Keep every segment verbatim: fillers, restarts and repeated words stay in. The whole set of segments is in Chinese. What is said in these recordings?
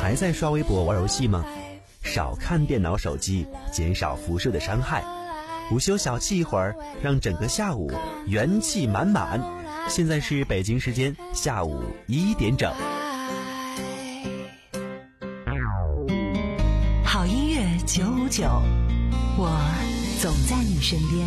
还在刷微博玩游戏吗？少看电脑手机，减少辐射的伤害。午休小憩一会儿，让整个下午元气满满。现在是北京时间下午一点整。 好音乐九五九，我总在你身边。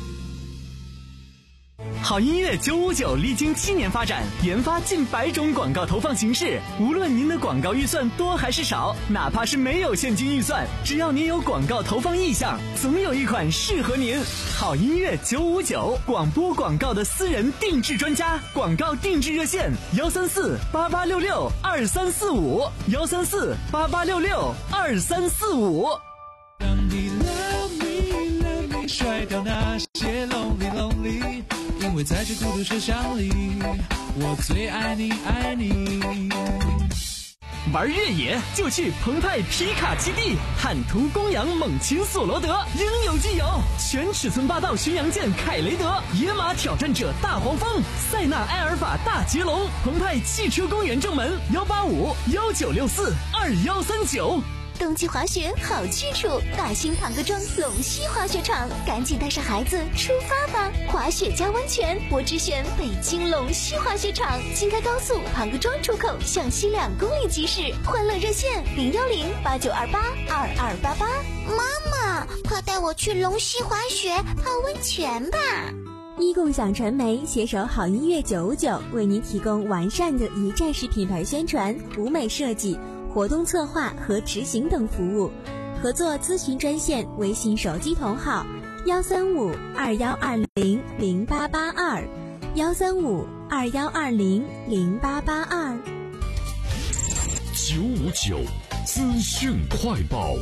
好音乐九五九历经七年发展，研发近百种广告投放形式。无论您的广告预算多还是少，哪怕是没有现金预算，只要您有广告投放意向，总有一款适合您。好音乐九五九，广播广告的私人定制专家，广告定制热线幺三四八八六六二三四五幺三四八八六六二三四五。 让你 love me love me， 甩掉那些 lonely lonely。因为在这孤独车厢里，我最爱你爱你。 玩越野就去澎湃皮卡基地，坦途公羊猛禽索罗德，应有尽有。全尺寸霸道巡洋舰凯雷德，野马挑战者大黄蜂，塞纳埃尔法大捷龙。澎湃汽车公园正门幺八五幺九六四二幺三九。 冬季滑雪好去处，大兴唐各庄龙溪滑雪场，赶紧带上孩子出发吧！滑雪加温泉，我只选北京龙溪滑雪场。京开高速唐各庄出口向西两公里即驶，欢乐热线零幺零八九二八二二八八。 妈妈，快带我去龙溪滑雪泡温泉吧！ 一共享传媒携手好音乐九五九，为您提供完善的一站式品牌宣传、舞美设计、活动策划和执行等服务。合作咨询专线微信手机同号幺三五二幺二零零八八二幺三五二幺二零零八八二。 九五九资讯快报。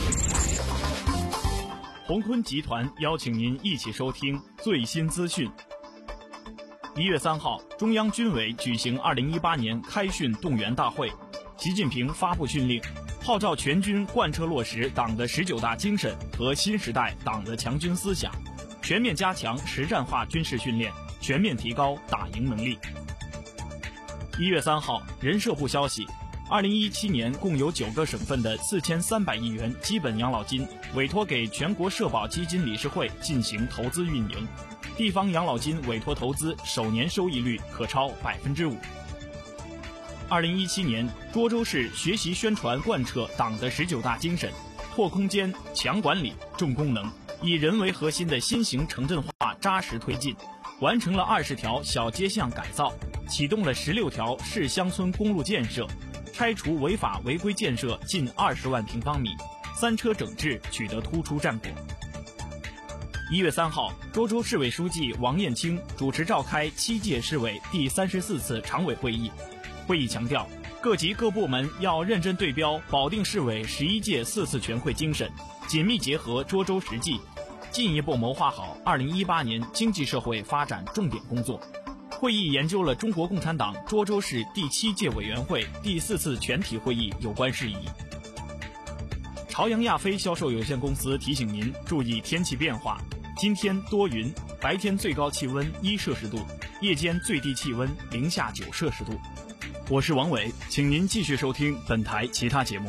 鸿坤集团邀请您一起收听最新资讯。一月三号，中央军委举行二零一八年开训动员大会。习近平发布训令，号召全军贯彻落实党的十九大精神和新时代党的强军思想，全面加强实战化军事训练，全面提高打赢能力。一月三号，人社部消息，二零一七年共有九个省份的四千三百亿元基本养老金委托给全国社保基金理事会进行投资运营，地方养老金委托投资首年收益率可超百分之五。二零一七年，涿州市学习宣传贯彻党的十九大精神，拓空间、强管理、重功能，以人为核心的新型城镇化扎实推进，完成了二十条小街巷改造，启动了十六条市乡村公路建设，拆除违法违规建设近二十万平方米，三车整治取得突出战果。一月三号，涿州市委书记王艳清主持召开七届市委第三十四次常委会议。会议强调，各级各部门要认真对标保定市委十一届四次全会精神，紧密结合涿州实际，进一步谋划好二零一八年经济社会发展重点工作。会议研究了中国共产党涿州市第七届委员会第四次全体会议有关事宜。朝阳亚飞销售有限公司提醒您注意天气变化，今天多云，白天最高气温一摄氏度，夜间最低气温零下九摄氏度。我是王伟，请您继续收听本台其他节目。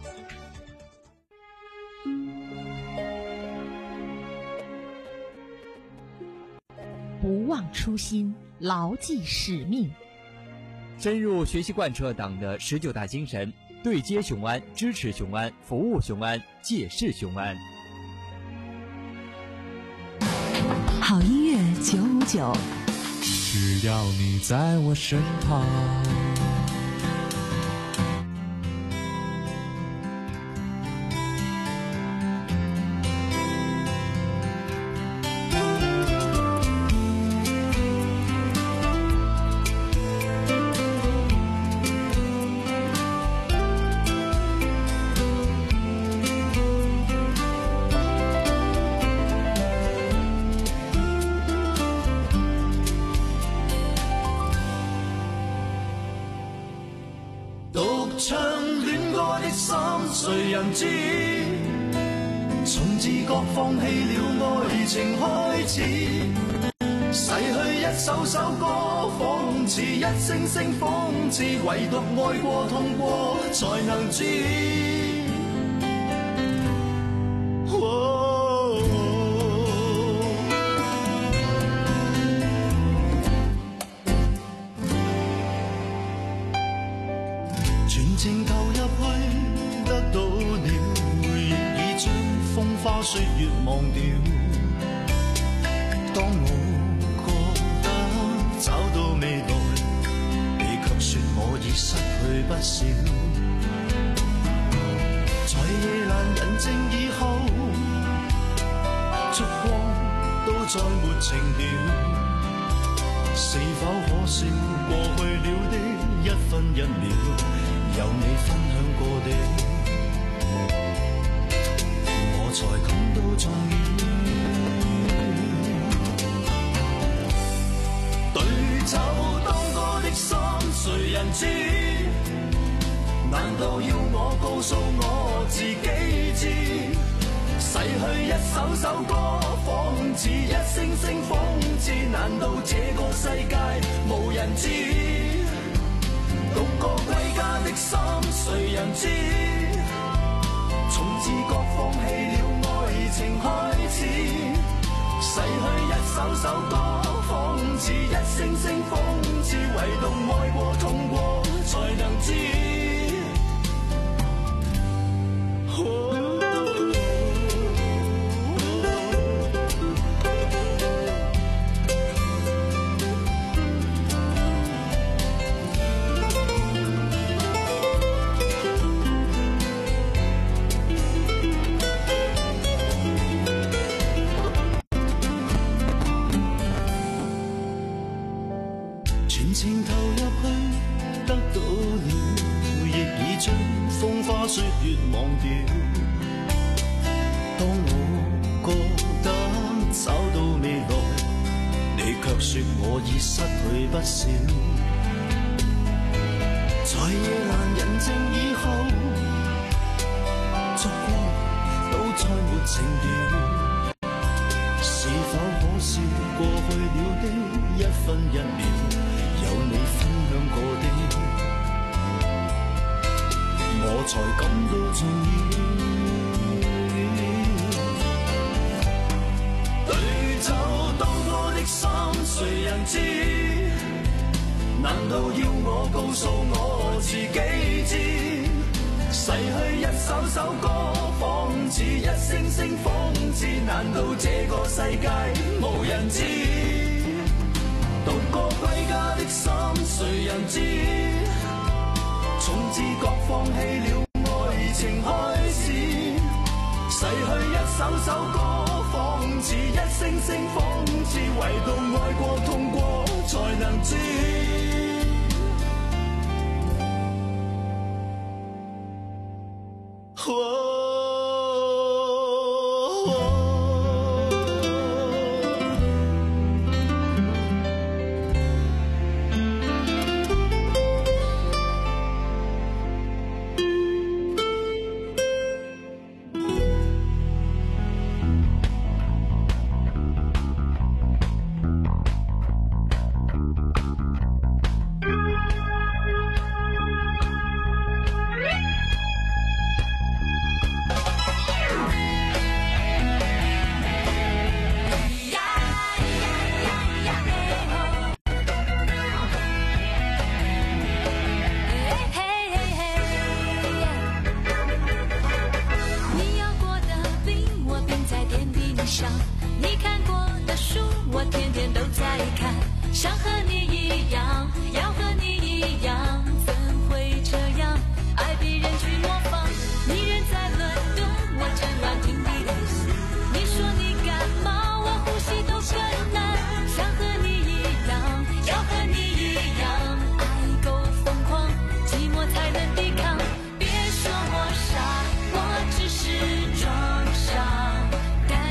不忘初心，牢记使命， 深入学习贯彻党的十九大精神，对接雄安，支持雄安，服务雄安，借势雄安。 好音乐九五九， 只要你在我身旁。 谁人知？從自覺放棄了愛情開始， 逝去一首首歌，仿似一聲聲諷刺，唯獨愛過痛過，才能知。哦、全情投入去，得到了，亦已將風花雪月忘掉。當我覺得找到未來，你卻說我已失去不少。在夜闌人靜以後，燭光都再沒情調，是否可笑過去了的一分一秒，有你分享過的，我才感到重要。對酒當歌的心，誰人知？難道要我告訴我自己知？逝去一首首歌，仿似一聲聲諷刺，難道這個世界無人知？獨個歸家的心，誰人知？從自覺放棄了愛情開始，逝去一首首歌，仿似一聲聲諷刺，唯獨愛過痛過，才能知。哦情投入去，得到了，亦已將風花雪月忘掉。當我覺得找到未來，你卻說我已失去不少。在夜闌人靜以後，燭光都再沒情調，是否可笑過去了的一分一秒，有你分享過的，我才感到重要。對酒當歌的心，誰人知？難道要我告訴我自己知？逝去一首首歌，仿似一聲聲諷刺，難道這個世界無人知？獨個歸家的心，誰人知？從自覺放棄了愛情開始，逝去一首首歌，仿似一聲聲諷刺，唯獨愛過痛過，才能知。哦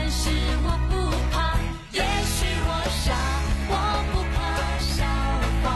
也许我傻，我不怕笑话。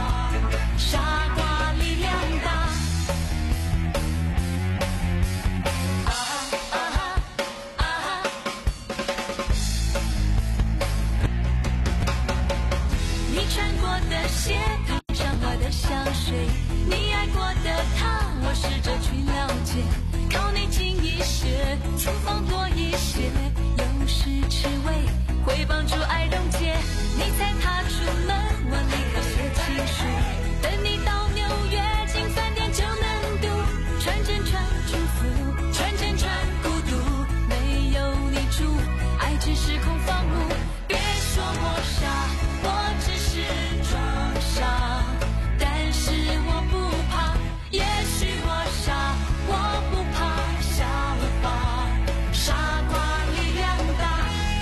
试着去了解，靠你近一些，厨房多一些，有时吃味会帮助爱溶解。你才踏出门，我立刻写情书，等你到纽约进饭店就能读，传真传祝福，传真传孤独，没有你住，爱只是空房屋。别说我傻，我只是装傻，但是我不怕，也许我傻，我不怕笑话，傻瓜力量大。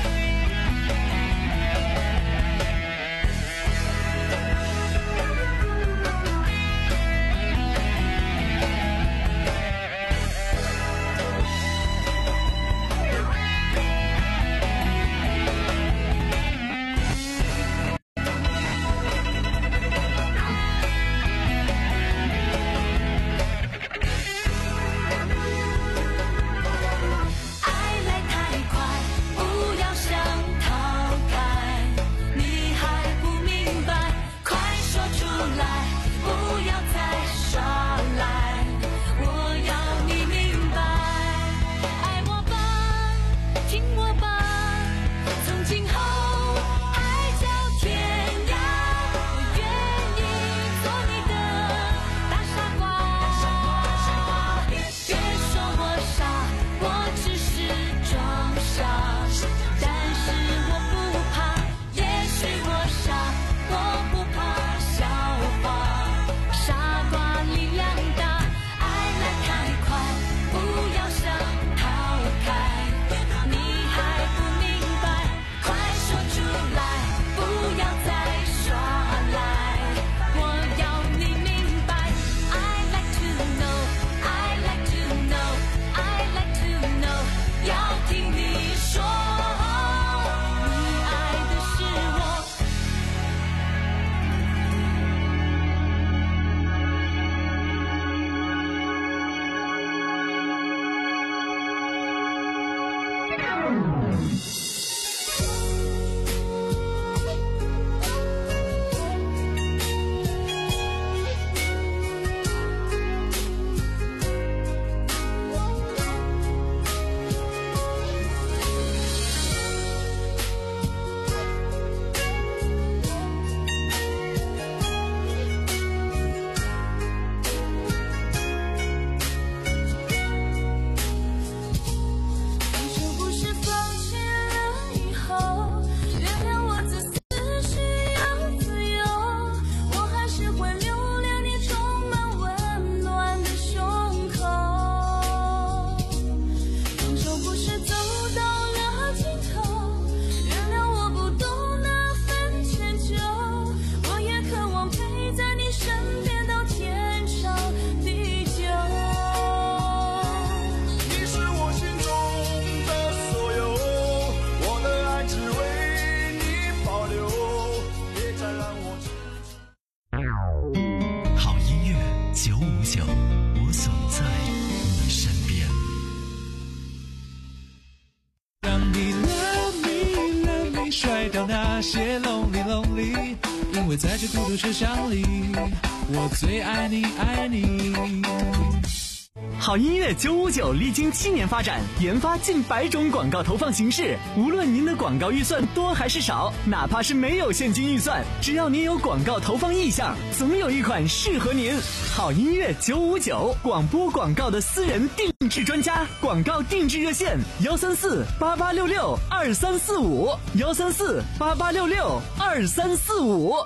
那些 lonely lonely， 因为在这孤独车厢里，我最爱你爱你。 好音乐九五九历经七年发展，研发近百种广告投放形式。无论您的广告预算多还是少，哪怕是没有现金预算，只要您有广告投放意向，总有一款适合您。好音乐九五九，广播广告的私人定制专家，广告定制热线：幺三四八八六六二三四五，幺三四八八六六二三四五。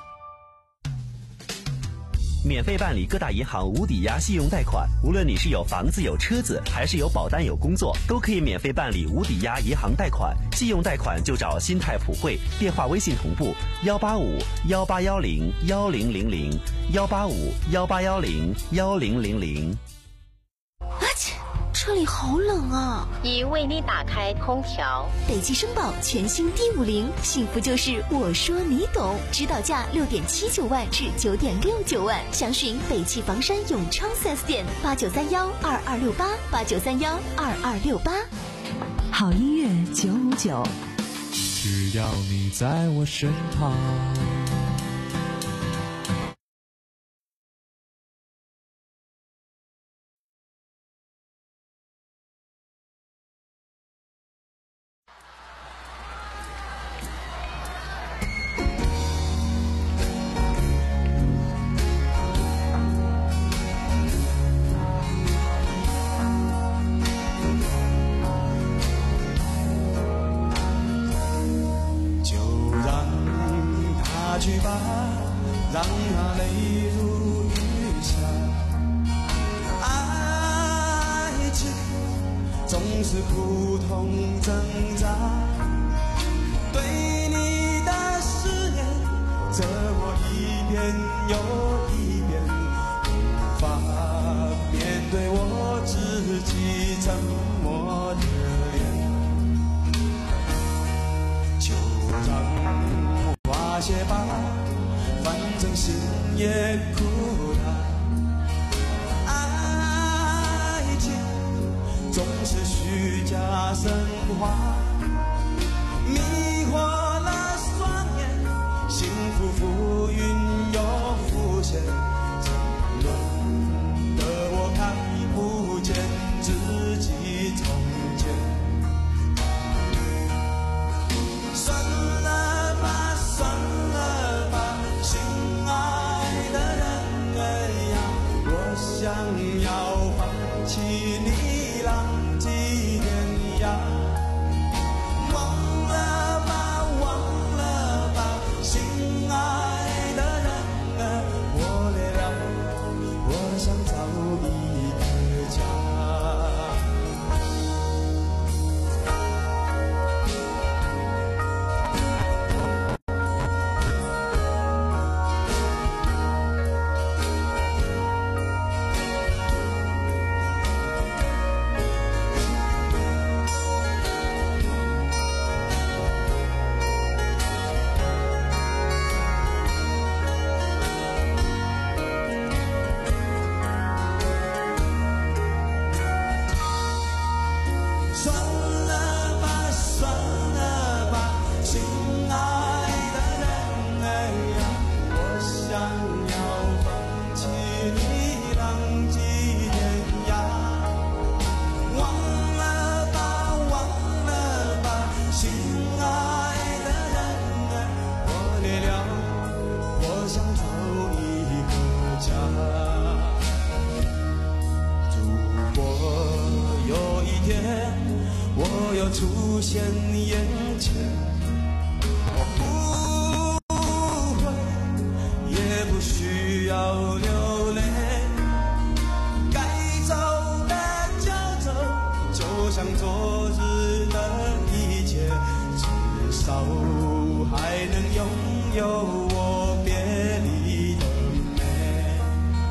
免费办理各大银行无抵押信用贷款，无论你是有房子有车子，还是有保单有工作，都可以免费办理无抵押银行贷款。信用贷款就找新泰普惠，电话微信同步幺八五幺八幺零幺零零零幺八五幺八幺零幺零零零。 啊切！这里好冷啊！ 已为你打开空调。 北汽绅宝全新 D 五零，幸福就是我说你懂，指导价六点七九万至九点六九万，详询北汽房山永昌 四 S 店八九三幺二二六八八九三幺二二六八。 好音乐九五九， 只要你在我身旁。 去吧，让那泪如雨下。爱情总是苦痛挣扎，对你的思念折磨一遍又一遍，无法面对我自己沉默的脸。就让花谢吧，反正心也苦了。爱情总是虚假神话，迷惑了双眼，幸福浮云又浮现，沉沦的我看不见自己从前。算了吧，算了吧，心爱的人儿呀，我想要放弃你，浪迹天涯。忘了吧，忘了吧，心爱的人儿，我累了，我想找一个家。算了吧，算了吧，心爱的人儿呀，我想要放弃你，浪迹天涯。忘了吧，忘了吧，心爱的人儿，我累了，我想找一个家。如果有一天我又出现眼前，我不会，也不需要流泪，该走的就走，就像昨日的一切，至少还能拥有我别离的美。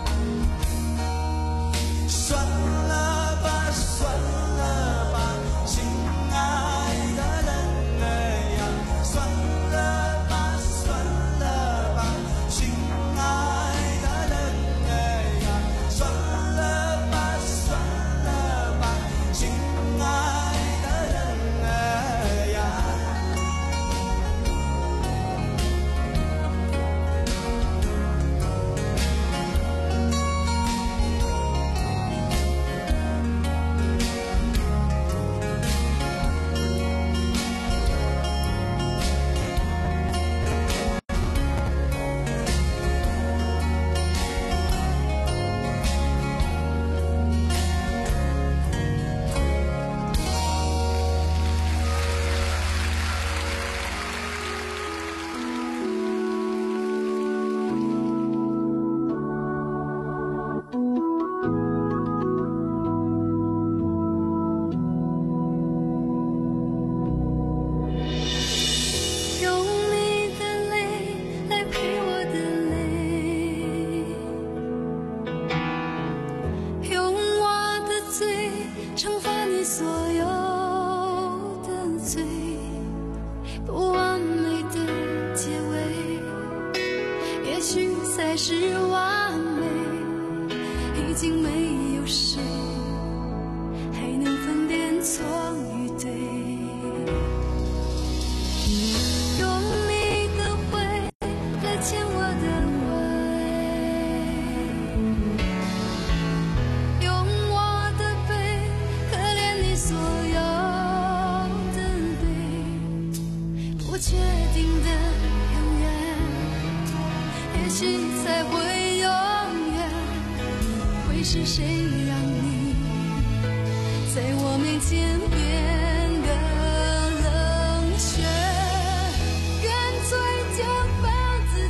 算了吧，算了吧，心爱的人儿呀，算了吧，算了吧，心爱的人儿呀，算了吧，算了吧，心爱的人儿呀。 用你的泪来陪我的泪，用我的罪惩罚你所有的罪，不完美的结尾，也许才是完美，已经没有谁还能分辨错与对。用你的灰来牵我的尾，用我的背可怜你所有的悲，不确定的永远，也许才会永远，会是谁让你在我面前变得冷血？干脆就放自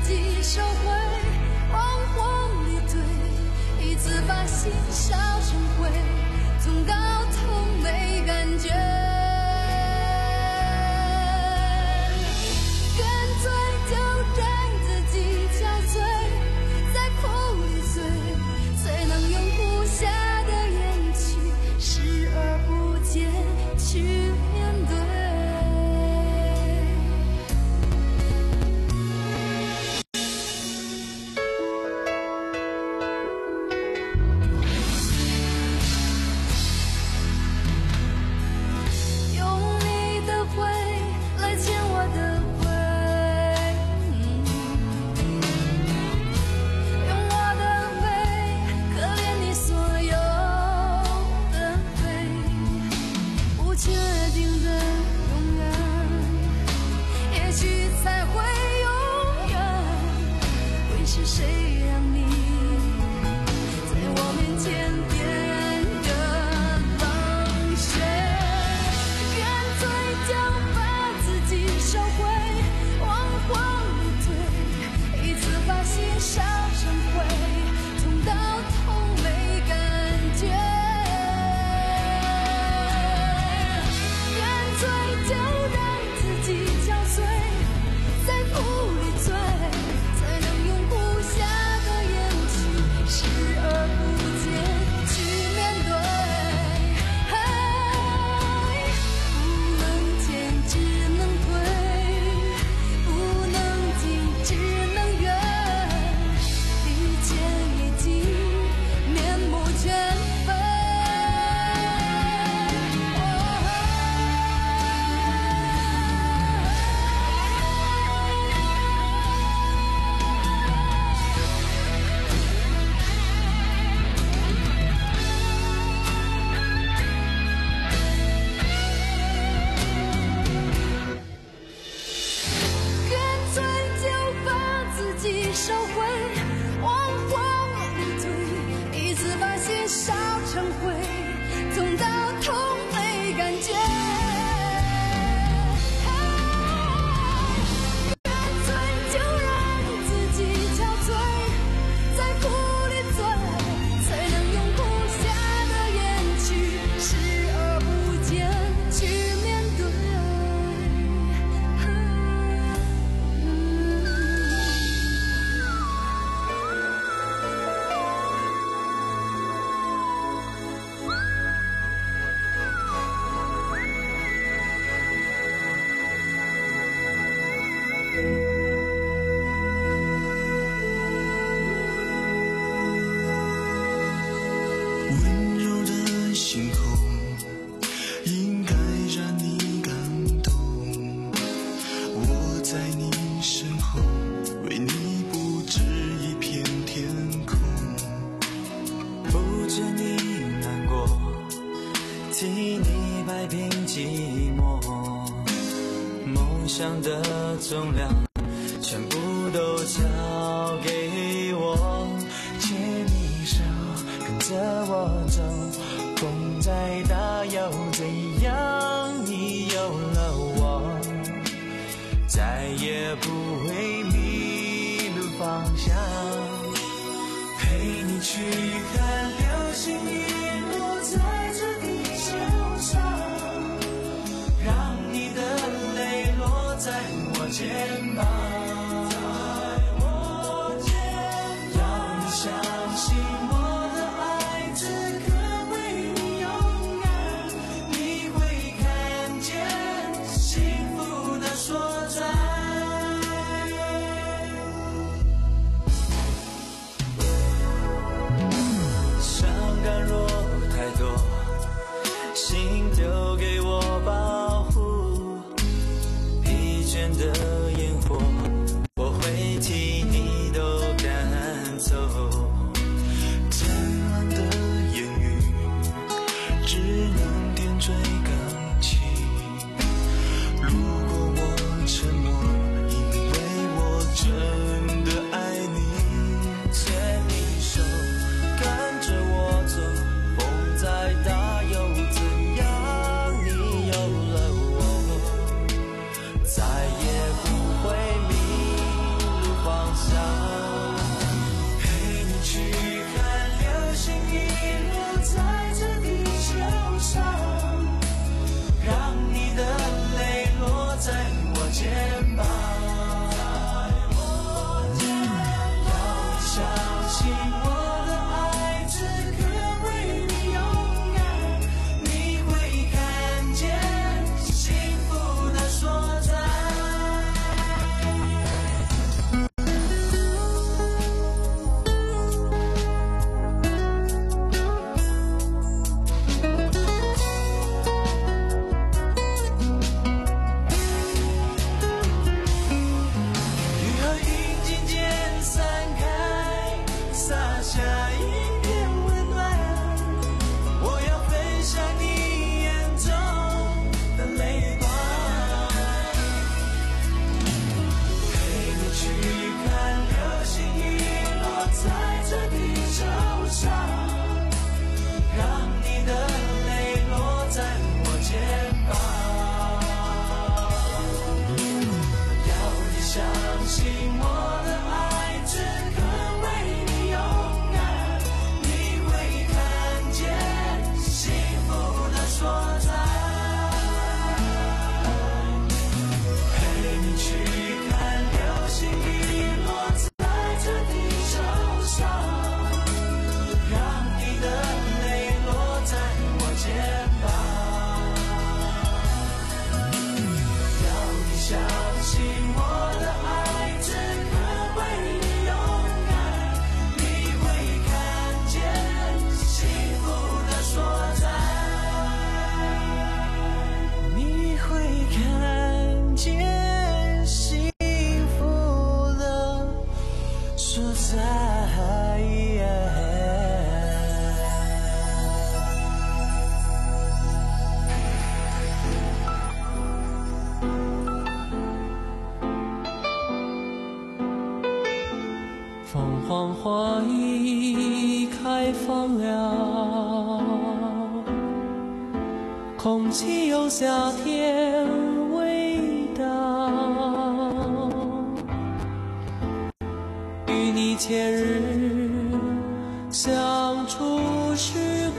想的重量全部都交给我，牵你手跟着我走，风再大又怎样，你有了我再也不会迷路方向，陪你去看流星雨落在这地球上，让你的泪落在我肩膀，要你相信我的爱此刻为你勇敢，你会看见幸福的所在。伤感若太多，心丢给我保护，疲倦的烟火我会替你都赶走，渐乱的言语只能点缀感情，如果我沉默，因为我真的爱你，牵你手跟着我走，风再大又怎样，你有了我再也不会迷路方向，陪你去看流星雨落在这地球上，让你的泪落在我肩膀，要你相信我的爱此刻为你勇敢，你会看见幸福的所在。雨和云渐渐散开，洒下一片温暖，我要分享你眼中的泪光，陪你去看流星雨落在这地球上，让你的泪落在我肩膀，要你相信我的爱此刻为你勇敢，你会看见幸福的所在，陪你去看流星雨落在这地球上，让你的泪落在我肩膀，要你相信我的爱此刻为你勇敢，你会看见幸福的所在，你会看见幸福的所在。凤凰花已开放了，空气有夏天味道，与你前日相处时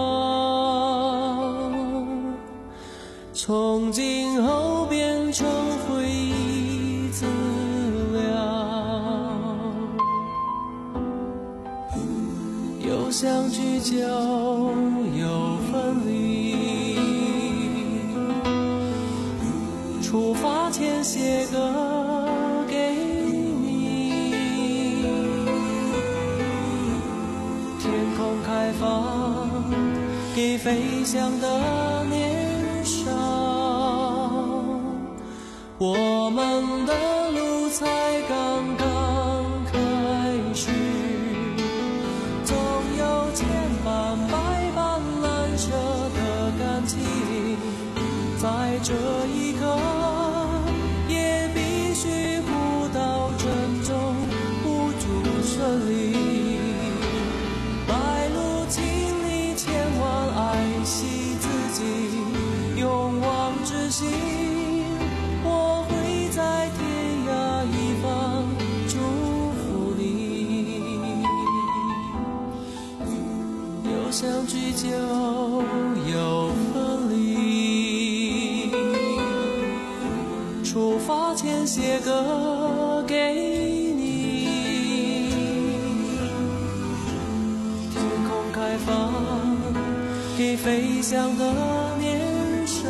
光，从今后变成回忆资料，有相聚就有分离，出发前写歌给你，天空开放给飞翔的年少，我们的路才刚刚开始，总有千般百般难舍的感情，在这一刻也相聚就有分离。出发前写歌给你，天空开放给飞翔的年少，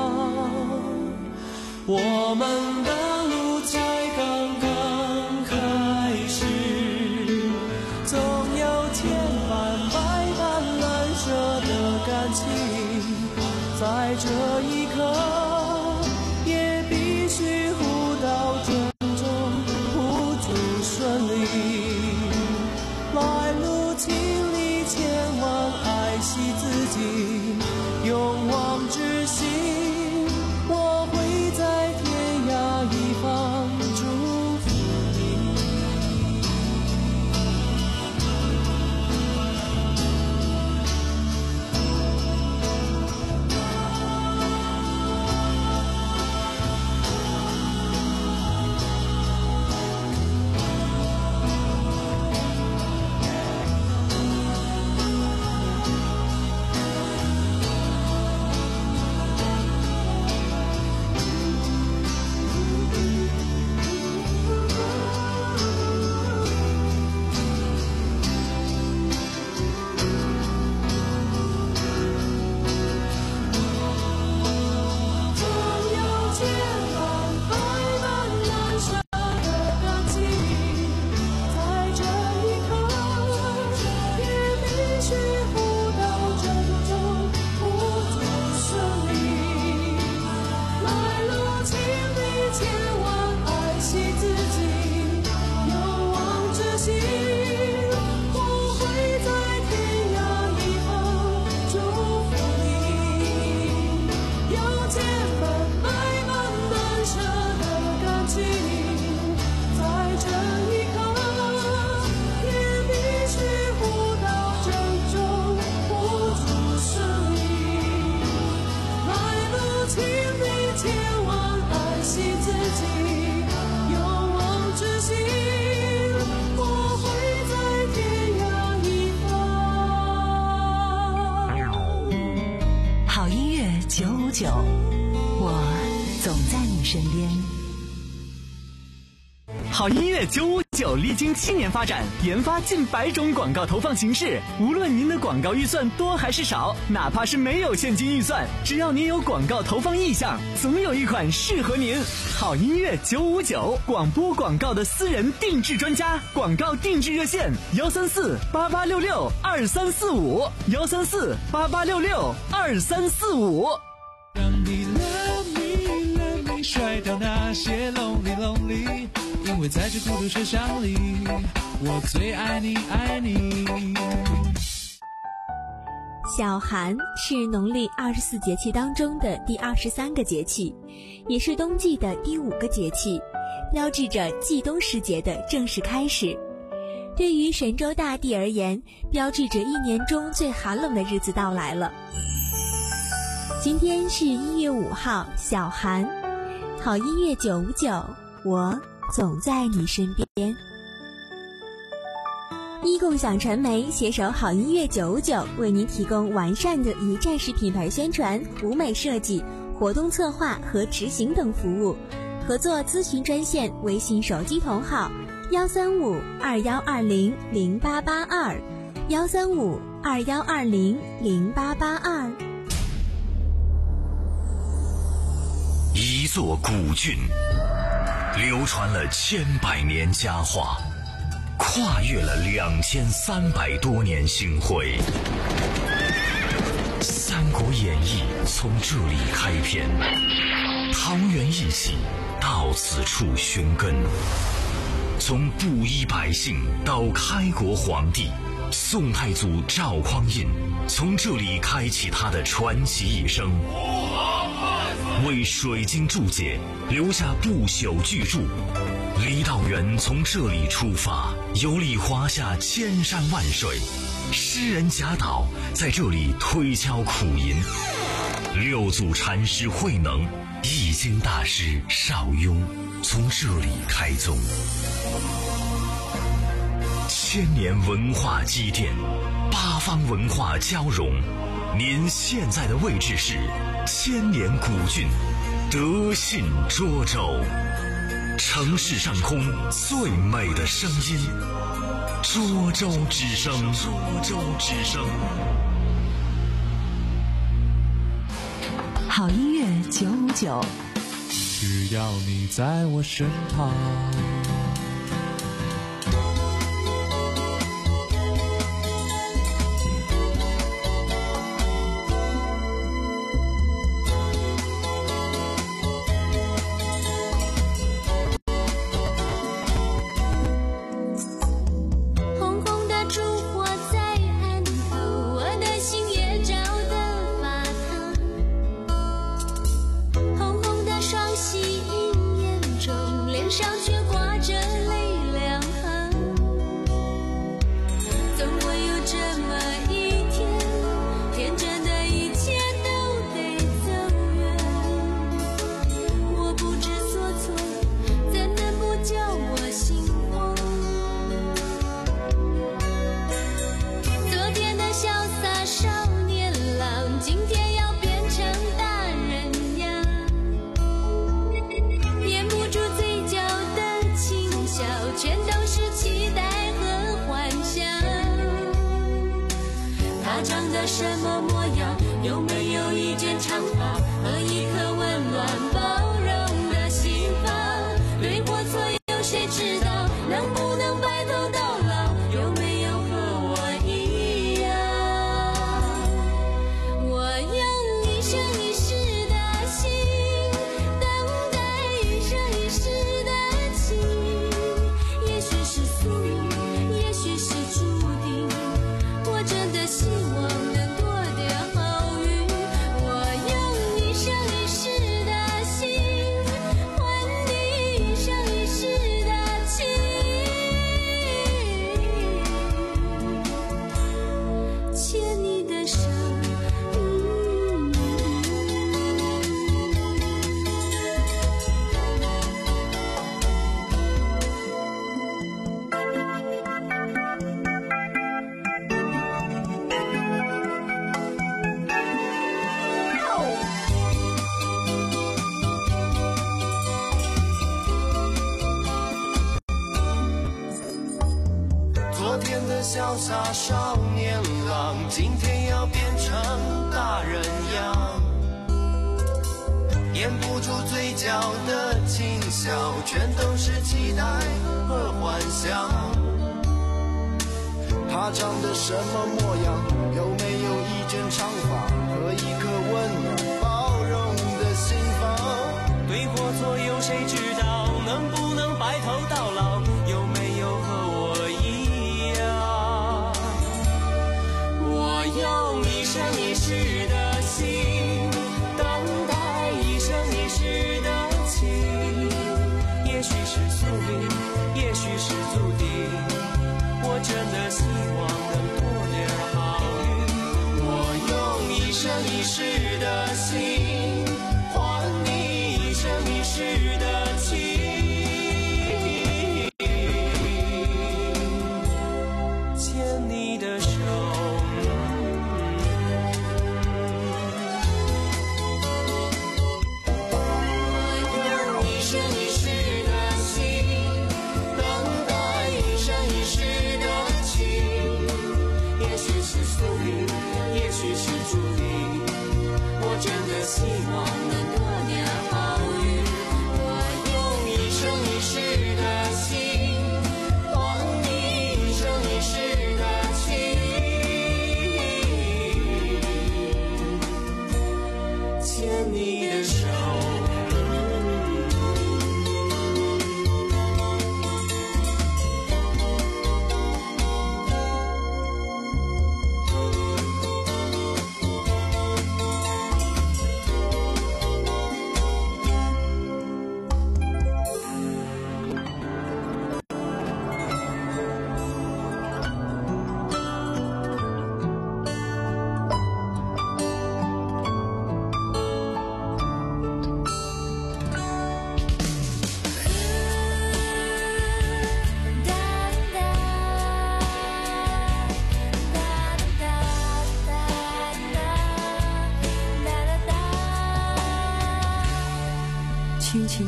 我们的路才刚刚开始，总有千般百般难舍的感情，在这一刻也必须互道珍重，互助顺利。来路经历千万爱惜自己，勇往直行，我会在天涯一方祝福你。 九五九，我总在你身边。 好音乐九五九历经七年发展，研发近百种广告投放形式。无论您的广告预算多还是少，哪怕是没有现金预算，只要您有广告投放意向，总有一款适合您。好音乐九五九，广播广告的私人定制专家，广告定制热线：幺三四八八六六二三四五，幺三四八八六六二三四五。 让你 love me love me 甩掉那些 lonely lonely， 因为在这孤独车厢里，我最爱你爱你。 小寒是农历二十四节气当中的第二十三个节气，也是冬季的第五个节气，标志着季冬时节的正式开始。对于神州大地而言，标志着一年中最寒冷的日子到来了。今天是一月五号，小寒。好音乐九五九，我总在你身边。一共享传媒携手好音乐九五九，为您提供完善的一站式品牌宣传、舞美设计、活动策划和执行等服务。合作咨询专线：微信手机同号幺三五二幺二零零八八二，幺三五二幺二零零八八二。 一座古郡，流传了千百年佳话，跨越了两千三百多年星辉。《三国演义》从这里开篇，桃园一起到此处寻根。从布衣百姓到开国皇帝，宋太祖赵匡胤从这里开启他的传奇一生，为水晶注解留下不朽巨著。李道元从这里出发，游历华夏千山万水，诗人贾岛在这里推敲苦吟，六祖禅师慧能、易经大师邵雍从这里开宗。 千年文化积淀，八方文化交融。您现在的位置是千年古郡德信涿州，城市上空最美的声音，涿州之声。涿州之声。 好音乐九五九， 只要你在我身旁。 什么模样？有没有一件长发和一颗温暖包容的心房？对或错有谁知道？能不能白头到老？有没有和我一样？我用一生一世的心等待一生一世的情，也许是宿命，也许是注定，我真的希望潇洒少年郎，今天要变成大人样，掩不住嘴角的轻笑，全都是期待和幻想。他长得什么模样？有没有一卷长发和一颗温暖包容的心房？对或错有谁知道？能不能白头到老？有没有和我一样？我用一生一世的心等待一生一世的情，也许是宿命，也许是注定，我真的希望能多点好运。我用一生一世的心还你一生一世的情，牵你的手。希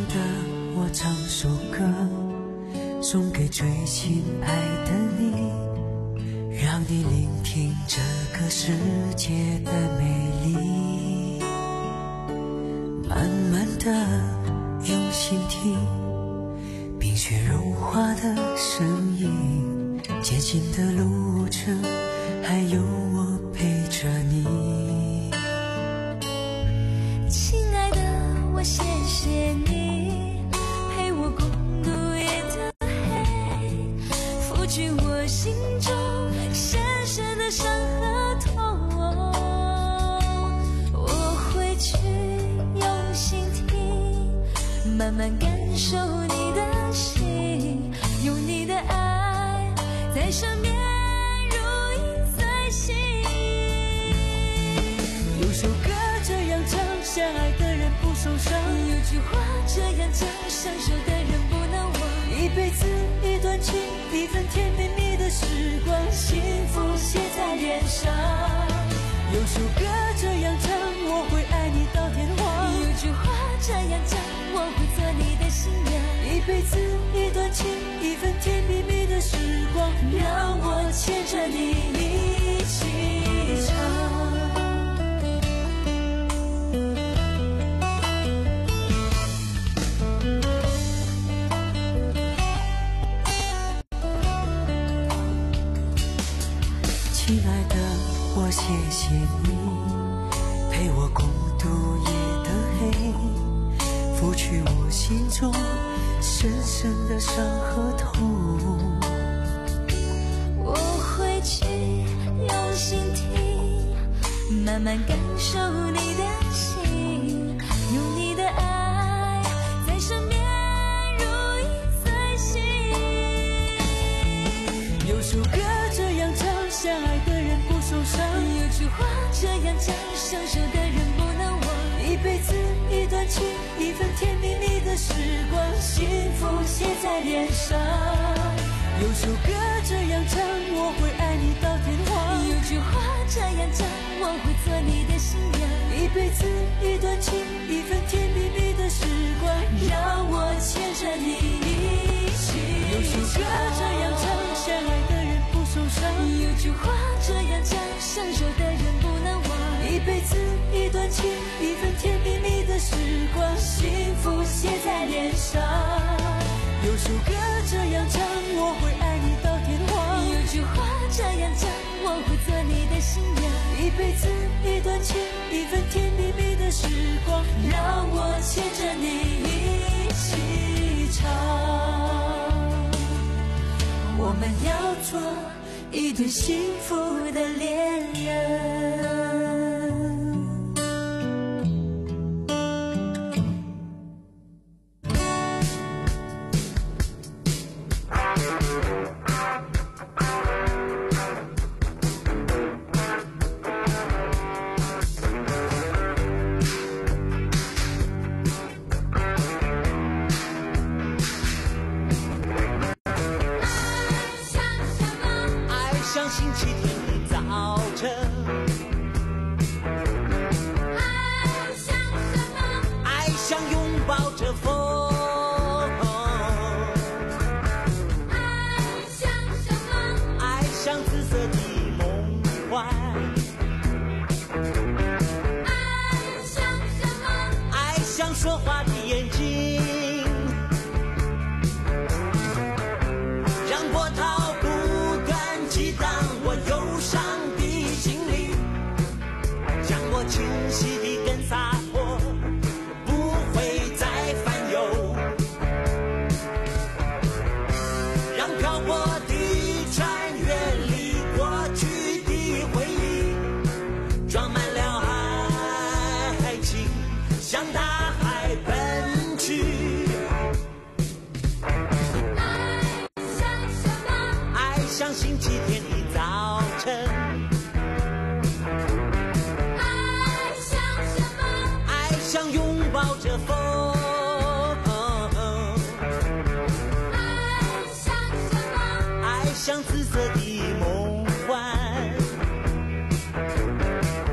的，我唱首歌送给最亲爱的你，让你聆听这个世界的美丽。慢慢的用心听冰雪融化的声音，艰辛的路程还有我陪着你。 亲爱的，我谢谢你陪我共度夜的黑，拂去我心中深深的伤和痛。我会去用心听，慢慢感受你的心，用你的爱在身边如影随形。 有首歌这样唱，相爱的人不受伤。 有句话这样讲，相守的人不能忘。 一辈子一段情，一份甜蜜蜜的时光，幸福写在脸上。有首歌这样唱，我会爱你到天荒。 有句话这样讲，我会做你的新娘。 一辈子一段情，一份甜蜜蜜的时光， 让我牵着你一起唱。 亲爱的，我谢谢你陪我共度夜的黑，拂去我心中深深的伤和痛。 我会去用心听，慢慢感受你的心，用你的爱在身边如影随形。 有首歌这样唱，相爱的人不受伤。 有句话这样讲，相守的人不能忘。 一辈子一段情，一份甜蜜蜜的时光，幸福写在脸上。有首歌这样唱，我会爱你到天荒。 有句话这样讲，我会做你的新娘。 一辈子一段情，一份甜蜜蜜的时光， 让我牵着你一起。 有首歌这样唱，相爱的人不受伤。 有句话这样讲，相守的人不能忘。 一辈子一段情，一份甜蜜蜜的时光，幸福写在脸上。有首歌这样唱，我会爱你到天荒。 有句话这样讲，我会做你的新娘。 一辈子一段情，一份甜蜜蜜的时光， 让我牵着你一起唱。 我们要做一对幸福的恋人。 说话的眼睛，让波涛不断激荡我忧伤的心灵，让我清晰地更洒脱，不会再烦忧，让漂泊的船远离过去的回忆，装满了爱情，向大奔去，爱像什么？爱像星期天的早晨。爱像什么？爱像拥抱着风。爱像什么？爱像紫色的梦幻。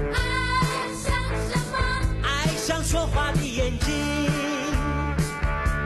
爱像什么？爱像说话的眼睛。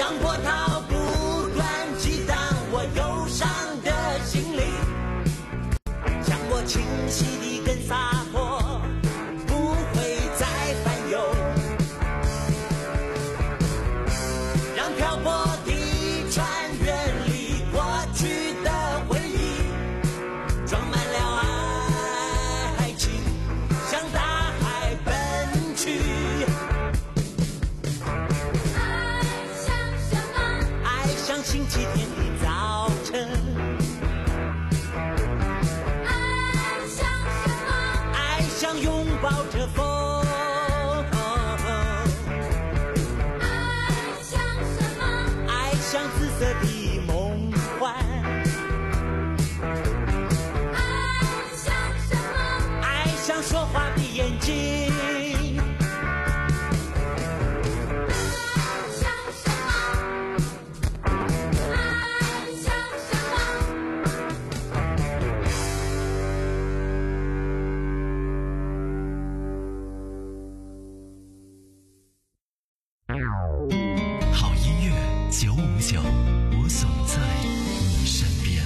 让波涛不断激荡我忧伤的心灵，将我清晰地更洒脱，不会再烦忧。让漂泊的船远离过去的回忆，装满了爱情，向大海奔去。星期天的早晨，爱像什么？爱像拥抱着风。爱像什么？爱像紫色的梦幻。爱像什么？爱像说话的眼睛。 好音乐九五九，我总在你身边。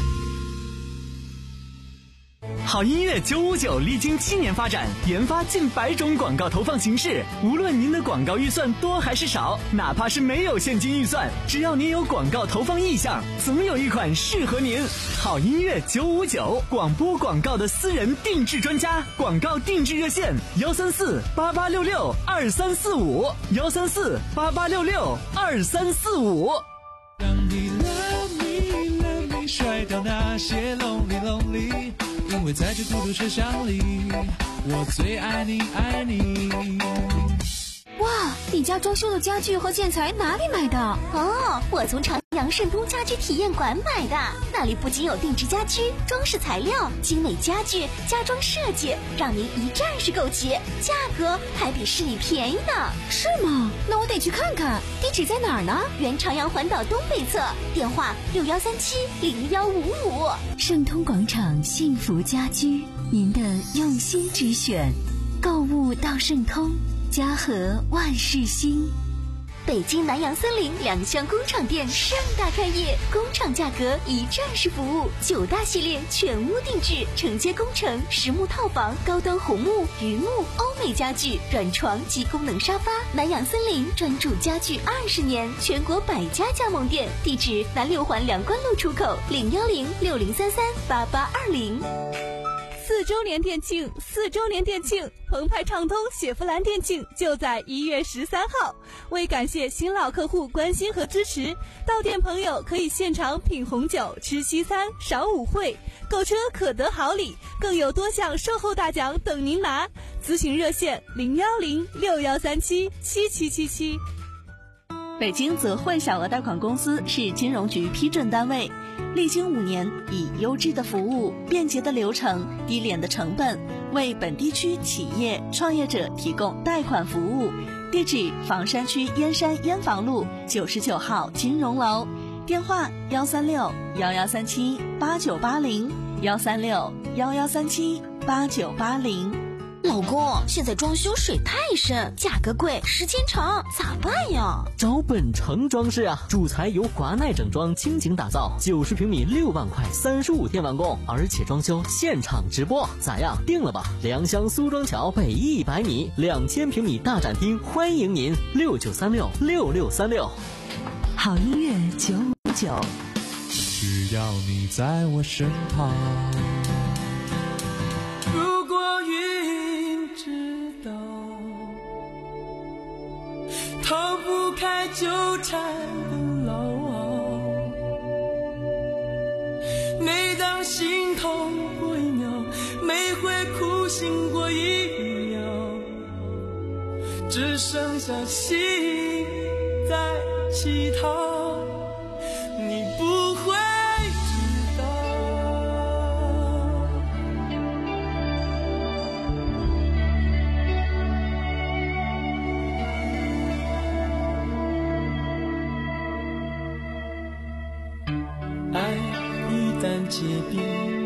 好音乐九五九历经七年发展，研发近百种广告投放形式。无论您的广告预算多还是少，哪怕是没有现金预算，只要您有广告投放意向，总有一款适合您。好音乐九五九，广播广告的私人定制专家，广告定制热线：幺三四八八六六二三四五，幺三四八八六六二三四五。 让你 love me love me 甩掉那些 lonely lonely， 因为在这孤独车厢里，我最爱你爱你。 哇，你家装修的家具和建材哪里买的？哦，我从长阳盛通家居体验馆买的，那里不仅有定制家居、装饰材料、精美家具、家装设计，让您一站式购齐，价格还比市里便宜呢。是吗？那我得去看看。地址在哪儿呢？原长阳环岛东北侧，电话六幺三七零幺五五。 盛通广场幸福家居，您的用心之选，购物到盛通，家和万事兴。 北京南阳森林两厢工厂店盛大开业，工厂价格一站式服务，九大系列全屋定制，承接工程、实木套房、高端红木、榆木、欧美家具、软床及功能沙发。南阳森林专注家具二十年，全国百家加盟店，地址南六环梁关路出口，零幺零六零三三八八二零。 四周年店庆，四周年店庆，澎湃畅通雪佛兰店庆就在一月十三号。为感谢新老客户关心和支持，到店朋友可以现场品红酒、吃西餐、赏舞会，购车可得好礼，更有多项售后大奖等您拿。咨询热线零幺零六幺三七七七七七。 北京泽汇小额贷款公司是金融局批准单位，历经五年，以优质的服务、便捷的流程、低廉的成本，为本地区企业创业者提供贷款服务。地址：房山区燕山燕房路九十九号金融楼，电话：幺三六幺幺三七八九八零，幺三六幺幺三七八九八零。 老公，现在装修水太深，价格贵，时间长，咋办呀？ 找本城装饰啊，主材由华奈整装倾情打造，九十平米六万块，三十五天完工，而且装修现场直播，咋样？定了吧？良乡苏庄桥北一百米，两千平米大展厅，欢迎您，六九三六六六三六。 好音乐九五九， 只要你在我身旁。 如果云知道逃不开纠缠的牢熬，每当心痛过一秒，每回哭醒过一秒，只剩下心在乞讨，你不会知道。爱一旦结冰，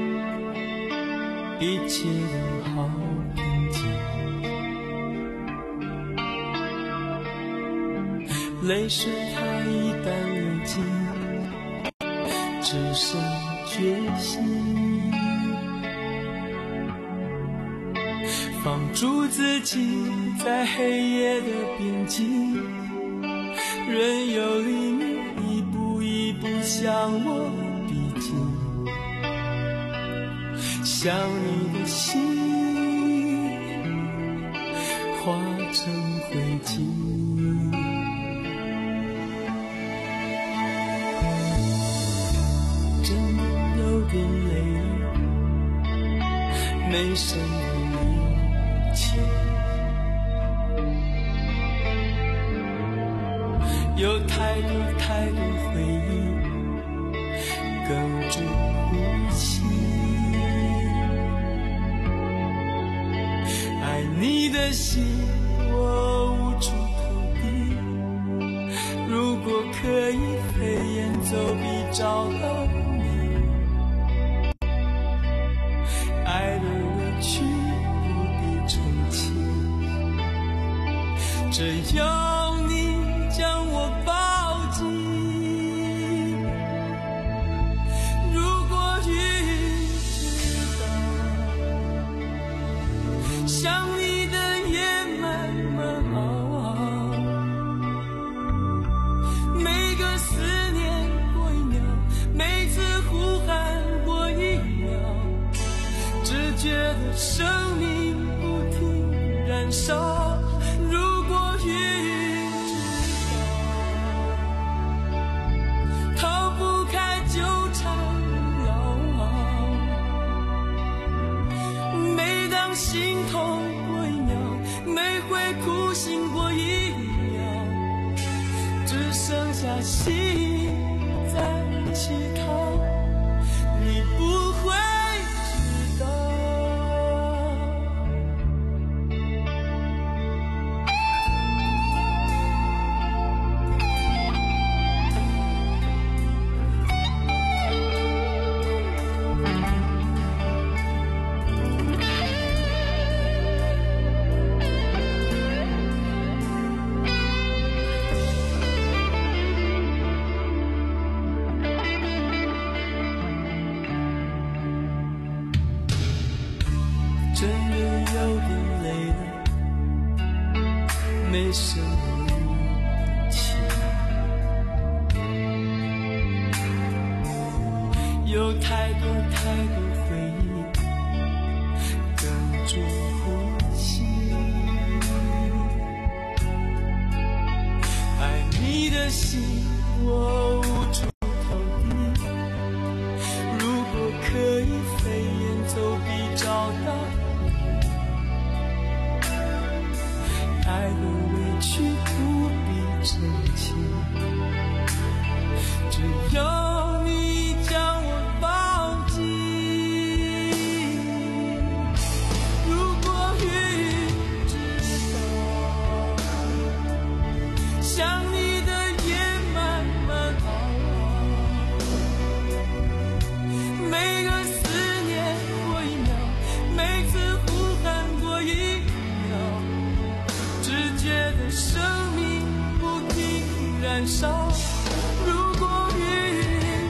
一切都好平静，泪水它一旦近，只剩决心，放逐自己在黑夜的边境，任由黎明一步一步向我逼近，想你的心化成灰烬。真的有点累了，没什么力气，有太多太多回忆哽住呼吸，爱你的心我无处投递，如果可以飞檐走壁找到你，爱的委屈不必重启，只有你将我抱紧。如果雨知道想你的夜慢慢熬，每个思念过一秒，每次呼喊过一秒，只觉得生命不停燃烧。如果雨逃不开纠缠绕，每当心痛过一秒，每回哭醒过一秒，只剩下心在乞讨，你不会知道。真的有点累了，没什么力气，有太多太多回忆哽住呼吸，爱你的心我无处投递，如果可以飞檐走壁找到爱的委屈不必澄清，只有你将我抱紧。如果雨知道想你的夜慢慢熬，每个思念过一秒，每次呼喊过一秒，只觉得生命不停燃烧。如果雨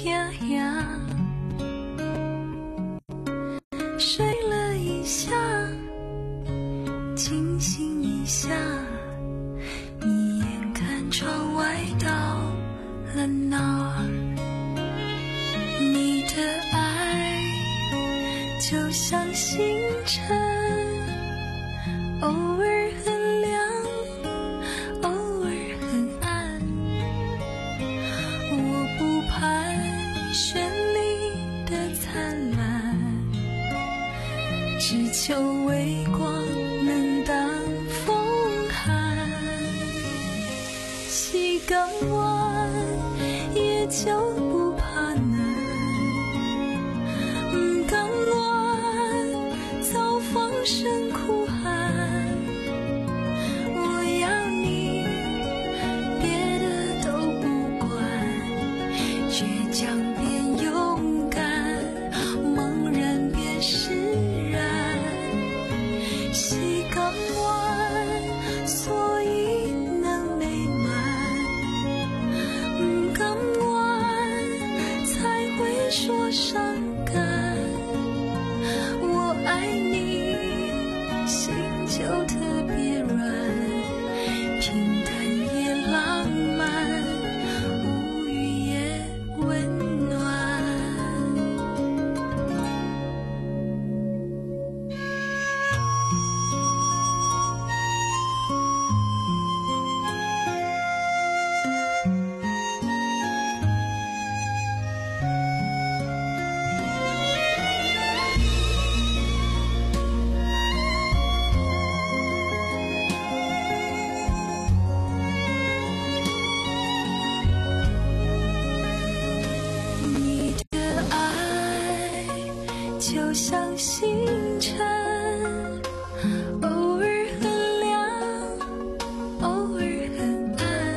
呀呀，睡了一下，清醒一下，一眼看窗外到了哪儿？你的爱就像星辰，偶尔很亮，偶尔很暗。我不盼绚丽的灿烂，只求微光能挡风寒。西港湾也就不怕难，港湾早放声哭喊。我要你别的都不管，倔强变勇敢，茫然变释然。西港湾所以能美满，港湾才会说伤感。我爱你，心就特别软，平淡也浪漫，无语也温暖。你的爱就像星辰，偶尔很亮，偶尔很暗。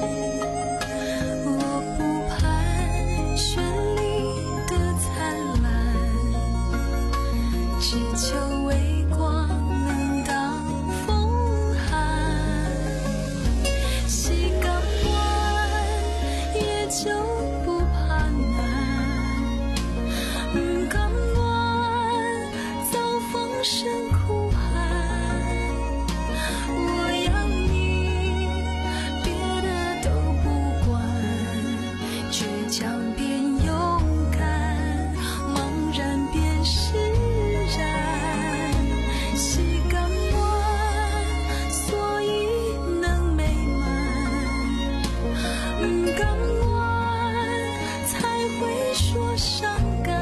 我不盼绚丽的灿烂，只求微光能挡风寒。西港湾也就不怕难，港湾早放声哭喊。我要你别的都不管，倔强变勇敢，茫然变释然。西港湾所以能美满，港湾才会说伤感。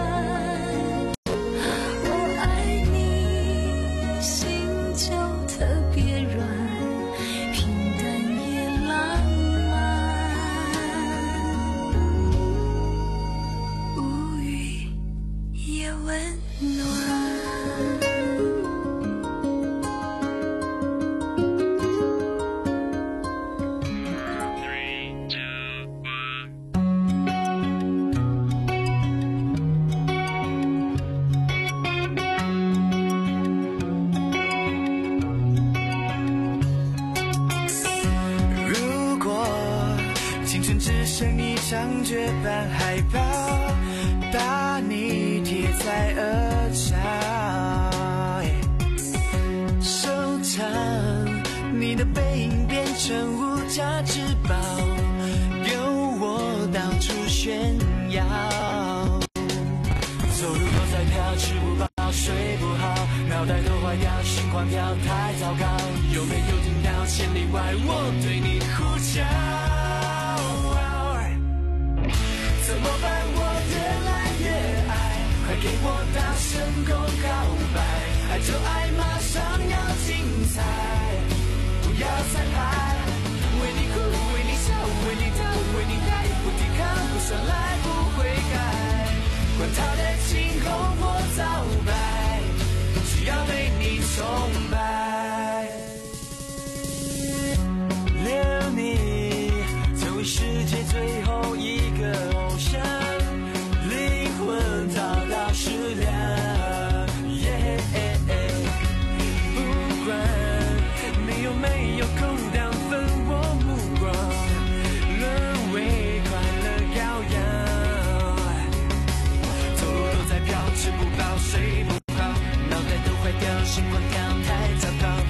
我爱你，心就特别软，平淡也浪漫，无语也温暖。 如果青春只剩一场绝版海报，把你贴在额角，收藏你的背影变成无价之宝，由我到处炫耀。走路都在跳，吃不饱睡不好，脑袋都坏掉，心狂跳，太糟糕。有没有听到千里外我对你呼叫？怎么办？我越来越爱，快给我大声公告白！爱就爱，马上要精彩，不要彩排。为你哭，为你笑，为你逃，为你爱，不抵抗，不算来，不悔改。管他的晴空或早白，只要对你崇拜。留你成为世界最后一个偶像，灵魂逃到适量。Yeah, 不管你有没有空档分我目光，沦为快乐羔羊。 睡不好，脑袋都坏掉，心慌跳太糟糕。